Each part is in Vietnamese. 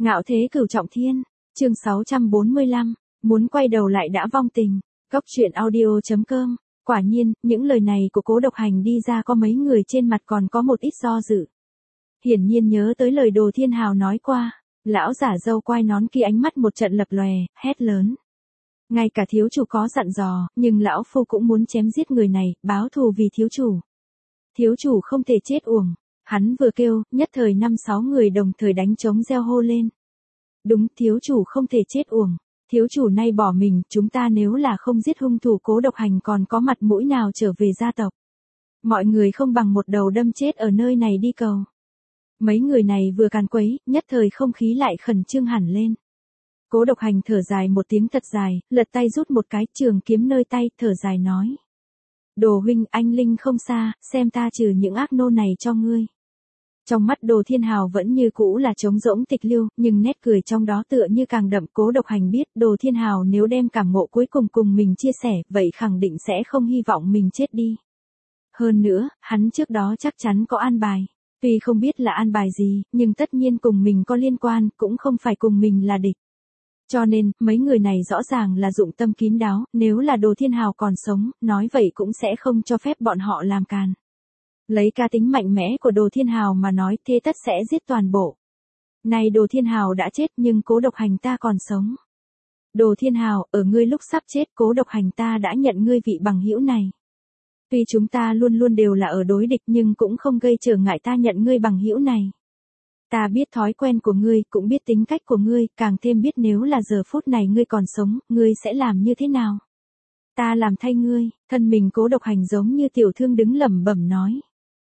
Ngạo thế cửu trọng thiên, chương 645, muốn quay đầu lại đã vong tình, Cốc Truyện Audio.com. Quả nhiên, những lời này của Cố Độc Hành đi ra có mấy người trên mặt còn có một ít do dự. Hiển nhiên nhớ tới lời Đồ Thiên Hào nói qua, lão giả râu quai nón kia ánh mắt một trận lập lòe, hét lớn. Ngay cả thiếu chủ có dặn dò, nhưng lão phu cũng muốn chém giết người này, báo thù vì thiếu chủ. Thiếu chủ không thể chết uổng. Hắn vừa kêu, nhất thời 5-6 người đồng thời đánh trống reo hô lên. Đúng, thiếu chủ không thể chết uổng. Thiếu chủ nay bỏ mình, chúng ta nếu là không giết hung thủ Cố Độc Hành còn có mặt mũi nào trở về gia tộc. Mọi người không bằng một đầu đâm chết ở nơi này đi cầu. Mấy người này vừa càn quấy, nhất thời không khí lại khẩn trương hẳn lên. Cố Độc Hành thở dài một tiếng thật dài, lật tay rút một cái trường kiếm nơi tay, thở dài nói. Đồ huynh, anh linh không xa, xem ta trừ những ác nô này cho ngươi. Trong mắt Đồ Thiên Hào vẫn như cũ là trống rỗng tịch liêu, nhưng nét cười trong đó tựa như càng đậm. Cố Độc Hành biết Đồ Thiên Hào nếu đem cảm ngộ cuối cùng cùng mình chia sẻ, vậy khẳng định sẽ không hy vọng mình chết đi. Hơn nữa, hắn trước đó chắc chắn có an bài. Tuy không biết là an bài gì, nhưng tất nhiên cùng mình có liên quan, cũng không phải cùng mình là địch. Cho nên, mấy người này rõ ràng là dụng tâm kín đáo, nếu là Đồ Thiên Hào còn sống, nói vậy cũng sẽ không cho phép bọn họ làm càn. Lấy cá tính mạnh mẽ của Đồ Thiên Hào mà nói, thế tất sẽ giết toàn bộ. Này Đồ Thiên Hào đã chết nhưng Cố Độc Hành ta còn sống. Đồ Thiên Hào, ở ngươi lúc sắp chết Cố Độc Hành ta đã nhận ngươi vị bằng hữu này. Tuy chúng ta luôn luôn đều là ở đối địch nhưng cũng không gây trở ngại ta nhận ngươi bằng hữu này. Ta biết thói quen của ngươi, cũng biết tính cách của ngươi, càng thêm biết nếu là giờ phút này ngươi còn sống, ngươi sẽ làm như thế nào. Ta làm thay ngươi, thân mình Cố Độc Hành giống như tiểu thương đứng lẩm bẩm nói.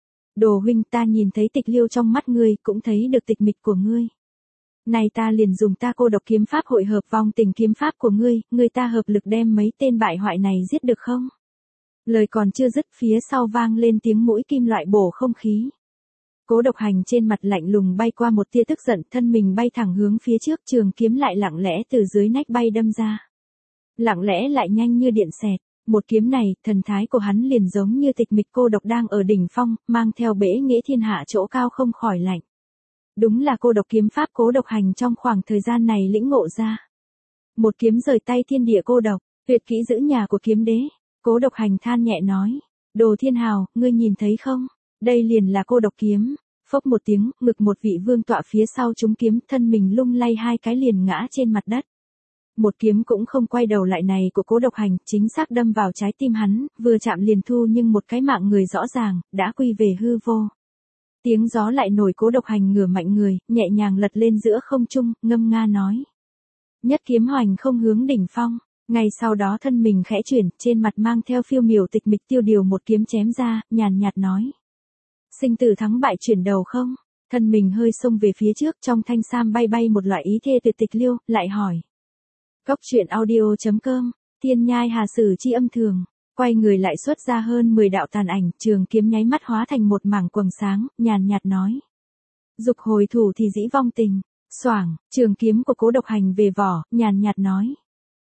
Đồ huynh, ta nhìn thấy tịch liêu trong mắt ngươi, cũng thấy được tịch mịch của ngươi. Này ta liền dùng ta cô độc kiếm pháp hội hợp vong tình kiếm pháp của ngươi ta hợp lực đem mấy tên bại hoại này giết được không? Lời còn chưa dứt phía sau vang lên tiếng mũi kim loại bổ không khí. Cố Độc Hành trên mặt lạnh lùng bay qua một tia tức giận, thân mình bay thẳng hướng phía trước, trường kiếm lại lặng lẽ từ dưới nách bay đâm ra. Lặng lẽ lại nhanh như điện xẹt. Một kiếm này, thần thái của hắn liền giống như tịch mịch cô độc đang ở đỉnh phong, mang theo bể nghĩa thiên hạ chỗ cao không khỏi lạnh. Đúng là cô độc kiếm pháp Cố Độc Hành trong khoảng thời gian này lĩnh ngộ ra. Một kiếm rời tay thiên địa cô độc, tuyệt kỹ giữ nhà của kiếm đế. Cố Độc Hành than nhẹ nói, Đồ Thiên Hào, ngươi nhìn thấy không? Đây liền là cô độc kiếm. Phốc một tiếng, ngực một vị vương tọa phía sau trúng kiếm, thân mình lung lay hai cái liền ngã trên mặt đất. Một kiếm cũng không quay đầu lại này của Cố Độc Hành, chính xác đâm vào trái tim hắn, vừa chạm liền thu nhưng một cái mạng người rõ ràng, đã quy về hư vô. Tiếng gió lại nổi. Cố Độc Hành ngửa mạnh người, nhẹ nhàng lật lên giữa không trung, ngâm nga nói. Nhất kiếm hoành không hướng đỉnh phong. Ngay sau đó thân mình khẽ chuyển, trên mặt mang theo phiêu miểu tịch mịch tiêu điều một kiếm chém ra, nhàn nhạt nói. Sinh tử thắng bại chuyển đầu không? Thân mình hơi xông về phía trước, trong thanh sam bay bay một loại ý thê tuyệt tịch liêu, lại hỏi. Cốc Truyện Audio.com, Thiên Nhai Hà Sử chi âm thường, quay người lại xuất ra hơn 10 đạo tàn ảnh, trường kiếm nháy mắt hóa thành một mảng quầng sáng, nhàn nhạt nói. Dục hồi thủ thì dĩ vong tình, xoảng, trường kiếm của Cố Độc Hành về vỏ, nhàn nhạt nói.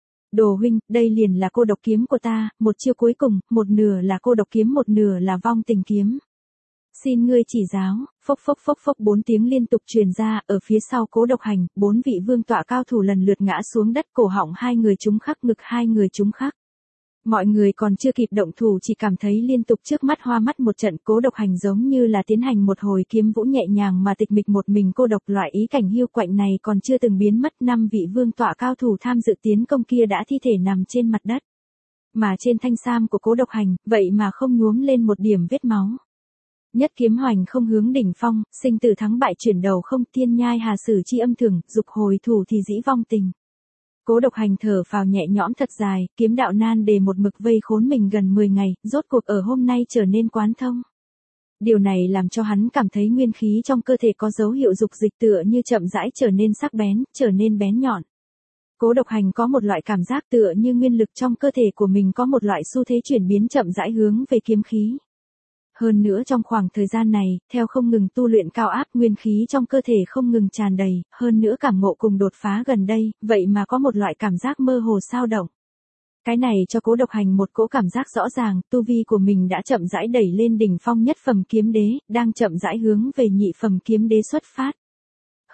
Đồ huynh, đây liền là cô độc kiếm của ta, một chiêu cuối cùng, một nửa là cô độc kiếm một nửa là vong tình kiếm. Xin ngươi chỉ giáo, phốc phốc phốc phốc 4 tiếng liên tục truyền ra, ở phía sau Cố Độc Hành, 4 vị vương tọa cao thủ lần lượt ngã xuống đất, cổ họng 2 người trúng khắc, ngực 2 người trúng khắc. Mọi người còn chưa kịp động thủ chỉ cảm thấy liên tục trước mắt hoa mắt một trận. Cố Độc Hành giống như là tiến hành một hồi kiếm vũ nhẹ nhàng mà tịch mịch một mình cô độc, loại ý cảnh hiu quạnh này còn chưa từng biến mất. 5 vị vương tọa cao thủ tham dự tiến công kia đã thi thể nằm trên mặt đất. Mà trên thanh sam của Cố Độc Hành, vậy mà không nhuốm lên một điểm vết máu. Nhất kiếm hoành không hướng đỉnh phong, sinh tử thắng bại chuyển đầu không, Thiên Nhai Hà Sử chi âm thường, dục hồi thủ thì dĩ vong tình. Cố Độc Hành thở phào nhẹ nhõm thật dài, kiếm đạo nan đề một mực vây khốn mình gần 10 ngày, rốt cuộc ở hôm nay trở nên quán thông. Điều này làm cho hắn cảm thấy nguyên khí trong cơ thể có dấu hiệu dục dịch, tựa như chậm rãi trở nên sắc bén, trở nên bén nhọn. Cố Độc Hành có một loại cảm giác tựa như nguyên lực trong cơ thể của mình có một loại xu thế chuyển biến chậm rãi hướng về kiếm khí. Hơn nữa trong khoảng thời gian này, theo không ngừng tu luyện cao áp, nguyên khí trong cơ thể không ngừng tràn đầy, hơn nữa cảm ngộ cùng đột phá gần đây, vậy mà có một loại cảm giác mơ hồ xao động. Cái này cho Cố Độc Hành một cỗ cảm giác rõ ràng, tu vi của mình đã chậm rãi đẩy lên đỉnh phong nhất phẩm kiếm đế, đang chậm rãi hướng về nhị phẩm kiếm đế xuất phát.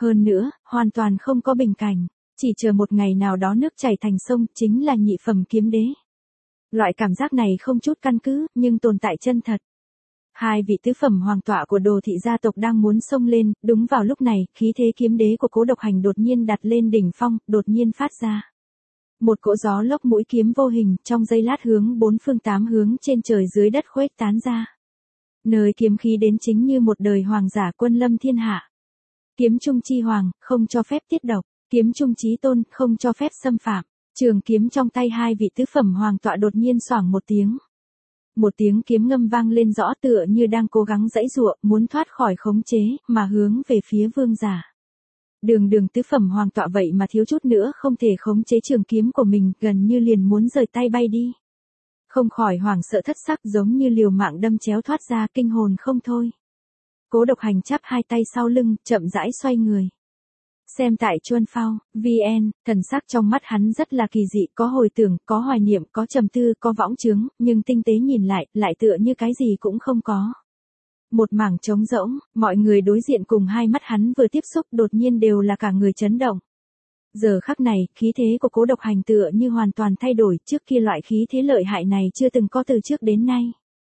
Hơn nữa, hoàn toàn không có bình cảnh, chỉ chờ một ngày nào đó nước chảy thành sông, chính là nhị phẩm kiếm đế. Loại cảm giác này không chút căn cứ, nhưng tồn tại chân thật. Hai vị tứ phẩm hoàng tọa của Đồ thị gia tộc đang muốn xông lên, đúng vào lúc này, khí thế kiếm đế của Cố Độc Hành đột nhiên đặt lên đỉnh phong, đột nhiên phát ra. Một cỗ gió lốc mũi kiếm vô hình, trong giây lát hướng bốn phương tám hướng trên trời dưới đất khuếch tán ra. Nơi kiếm khí đến chính như một đời hoàng giả quân lâm thiên hạ. Kiếm trung chi hoàng, không cho phép tiết độc, kiếm trung chí tôn, không cho phép xâm phạm. Trường kiếm trong tay hai vị tứ phẩm hoàng tọa đột nhiên xoảng một tiếng. Một tiếng kiếm ngâm vang lên rõ tựa như đang cố gắng giãy giụa, muốn thoát khỏi khống chế, mà hướng về phía vương giả. Đường tứ phẩm hoàng tọa vậy mà thiếu chút nữa không thể khống chế trường kiếm của mình, gần như liền muốn rời tay bay đi. Không khỏi hoảng sợ thất sắc, giống như liều mạng đâm chéo thoát ra, kinh hồn không thôi. Cố Độc Hành chắp hai tay sau lưng, chậm rãi xoay người. Xem tại Chuân Phao, VN, thần sắc trong mắt hắn rất là kỳ dị, có hồi tưởng, có hoài niệm, có trầm tư, có võng chướng, nhưng tinh tế nhìn lại tựa như cái gì cũng không có. Một mảng trống rỗng, mọi người đối diện cùng hai mắt hắn vừa tiếp xúc đột nhiên đều là cả người chấn động. Giờ khắc này, khí thế của Cố Độc Hành tựa như hoàn toàn thay đổi, trước kia loại khí thế lợi hại này chưa từng có từ trước đến nay.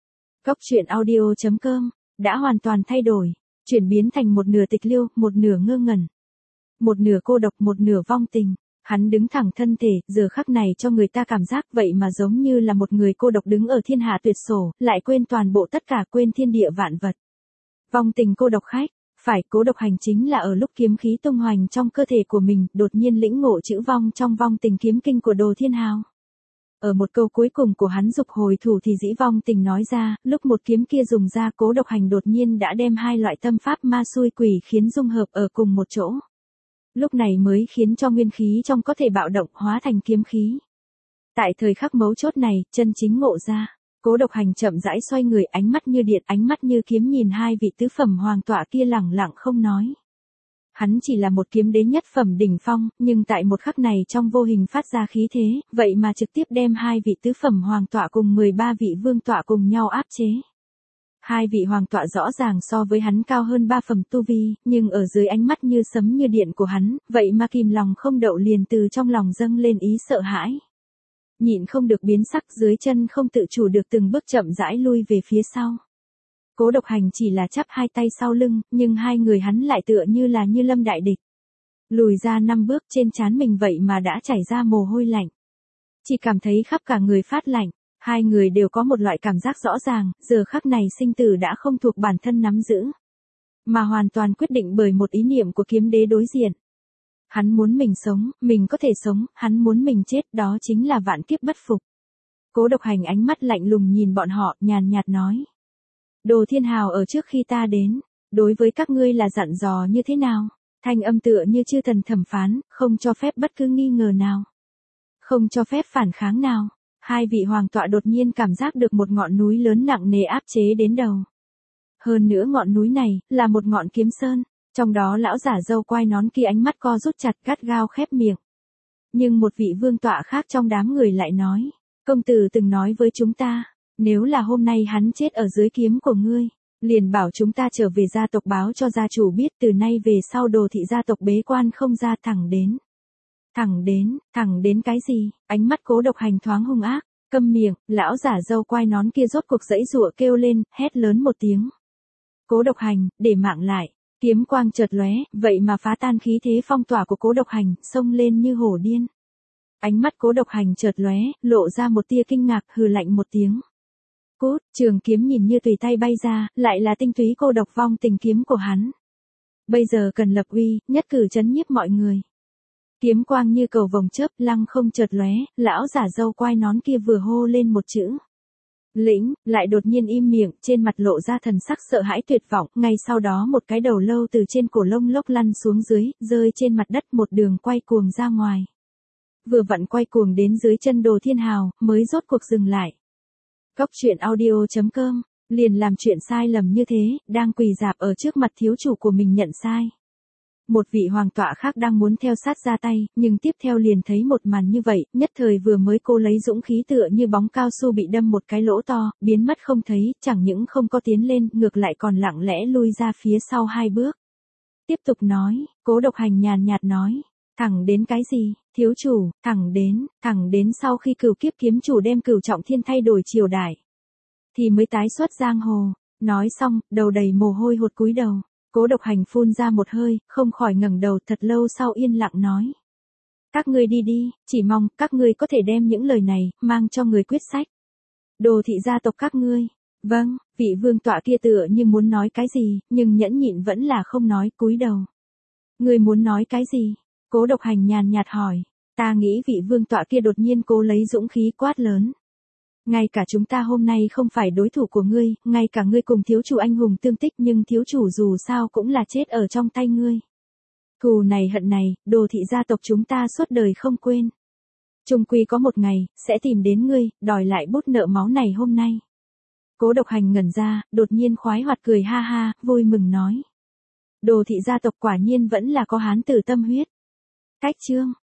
Cốc truyện audio.com đã hoàn toàn thay đổi, chuyển biến thành một nửa tịch liêu, một nửa ngơ ngẩn. Một nửa cô độc, một nửa vong tình. Hắn đứng thẳng thân thể, giờ khắc này cho người ta cảm giác vậy mà giống như là một người cô độc đứng ở thiên hạ tuyệt sổ, lại quên toàn bộ tất cả, quên thiên địa vạn vật. Vong tình cô độc khách, phải, Cố Độc Hành chính là ở lúc kiếm khí tung hoành trong cơ thể của mình, đột nhiên lĩnh ngộ chữ vong trong vong tình kiếm kinh của Đồ Thiên Hào. Ở một câu cuối cùng của hắn dục hồi thủ thì dĩ vong tình nói ra, lúc một kiếm kia dùng ra, Cố Độc Hành đột nhiên đã đem hai loại tâm pháp ma xui quỷ khiến dung hợp ở cùng một chỗ. Lúc này mới khiến cho nguyên khí trong có thể bạo động hóa thành kiếm khí. Tại thời khắc mấu chốt này, chân chính ngộ ra, Cố Độc Hành chậm rãi xoay người, ánh mắt như điện, ánh mắt như kiếm nhìn hai vị tứ phẩm hoàng tọa kia lẳng lặng không nói. Hắn chỉ là một kiếm đế nhất phẩm đỉnh phong, nhưng tại một khắc này trong vô hình phát ra khí thế, vậy mà trực tiếp đem hai vị tứ phẩm hoàng tọa cùng 13 vị vương tọa cùng nhau áp chế. Hai vị hoàng tọa rõ ràng so với hắn cao hơn 3 phẩm tu vi, nhưng ở dưới ánh mắt như sấm như điện của hắn, vậy mà kìm lòng không đậu liền từ trong lòng dâng lên ý sợ hãi. Nhịn không được biến sắc, dưới chân không tự chủ được từng bước chậm rãi lui về phía sau. Cố Độc Hành chỉ là chắp hai tay sau lưng, nhưng hai người hắn lại tựa như là như lâm đại địch. Lùi ra 5 bước, trên trán mình vậy mà đã chảy ra mồ hôi lạnh. Chỉ cảm thấy khắp cả người phát lạnh. Hai người đều có một loại cảm giác rõ ràng, giờ khắc này sinh tử đã không thuộc bản thân nắm giữ, mà hoàn toàn quyết định bởi một ý niệm của kiếm đế đối diện. Hắn muốn mình sống, mình có thể sống, hắn muốn mình chết, đó chính là vạn kiếp bất phục. Cố Độc Hành ánh mắt lạnh lùng nhìn bọn họ, nhàn nhạt nói. Đồ Thiên Hào ở trước khi ta đến, đối với các ngươi là dặn dò như thế nào? Thanh âm tựa như chư thần thẩm phán, không cho phép bất cứ nghi ngờ nào. Không cho phép phản kháng nào. Hai vị hoàng tọa đột nhiên cảm giác được một ngọn núi lớn nặng nề áp chế đến đầu. Hơn nữa ngọn núi này, là một ngọn kiếm sơn, trong đó lão giả râu quai nón kia ánh mắt co rút chặt, gắt gao khép miệng. Nhưng một vị vương tọa khác trong đám người lại nói, công tử từng nói với chúng ta, nếu là hôm nay hắn chết ở dưới kiếm của ngươi, liền bảo chúng ta trở về gia tộc báo cho gia chủ biết, từ nay về sau Đồ thị gia tộc bế quan không ra, thẳng đến cái gì? Ánh mắt Cố Độc Hành thoáng hung ác, câm miệng, lão giả râu quai nón kia rốt cuộc giãy giụa kêu lên, hét lớn một tiếng. Cố Độc Hành, để mạng lại, kiếm quang chợt lóe, vậy mà phá tan khí thế phong tỏa của Cố Độc Hành, xông lên như hổ điên. Ánh mắt Cố Độc Hành chợt lóe, lộ ra một tia kinh ngạc, hừ lạnh một tiếng. Cút, trường kiếm nhìn như tùy tay bay ra, lại là tinh túy cô độc vong tình kiếm của hắn. Bây giờ cần lập uy, nhất cử chấn nhiếp mọi người. Kiếm quang như cầu vồng chớp, lăng không chợt lóe, lão giả râu quai nón kia vừa hô lên một chữ. Lĩnh, lại đột nhiên im miệng, trên mặt lộ ra thần sắc sợ hãi tuyệt vọng, ngay sau đó một cái đầu lâu từ trên cổ lông lốc lăn xuống dưới, rơi trên mặt đất một đường quay cuồng ra ngoài. Vừa vặn quay cuồng đến dưới chân Đồ Thiên Hào, mới rốt cuộc dừng lại. Cốc truyện audio.com, liền làm chuyện sai lầm như thế, đang quỳ rạp ở trước mặt thiếu chủ của mình nhận sai. Một vị hoàng tọa khác đang muốn theo sát ra tay, nhưng tiếp theo liền thấy một màn như vậy, nhất thời vừa mới cô lấy dũng khí tựa như bóng cao su bị đâm một cái lỗ to, biến mất không thấy, chẳng những không có tiến lên, ngược lại còn lặng lẽ lui ra phía sau 2 bước. Tiếp tục nói, Cố Độc Hành nhàn nhạt nói. Thẳng đến cái gì, thiếu chủ, thẳng đến sau khi Cửu Kiếp kiếm chủ đem Cửu Trọng Thiên thay đổi triều đại. Thì mới tái xuất giang hồ. Nói xong, đầu đầy mồ hôi hột cúi đầu. Cố Độc Hành phun ra một hơi, không khỏi ngẩng đầu thật lâu sau yên lặng nói. Các ngươi đi đi, chỉ mong các ngươi có thể đem những lời này mang cho người quyết sách. Đồ thị gia tộc các ngươi. Vâng, vị vương tọa kia tựa như muốn nói cái gì, nhưng nhẫn nhịn vẫn là không nói, cúi đầu. Ngươi muốn nói cái gì? Cố Độc Hành nhàn nhạt hỏi. Ta nghĩ vị vương tọa kia đột nhiên cố lấy dũng khí quát lớn. Ngay cả chúng ta hôm nay không phải đối thủ của ngươi, ngay cả ngươi cùng thiếu chủ anh hùng tương tích, nhưng thiếu chủ dù sao cũng là chết ở trong tay ngươi. Thù này hận này, Đồ thị gia tộc chúng ta suốt đời không quên. Chung quy có một ngày, sẽ tìm đến ngươi, đòi lại bút nợ máu này hôm nay. Cố Độc Hành ngẩn ra, đột nhiên khoái hoạt cười ha ha, vui mừng nói. Đồ thị gia tộc quả nhiên vẫn là có hán tử tâm huyết. Cách chương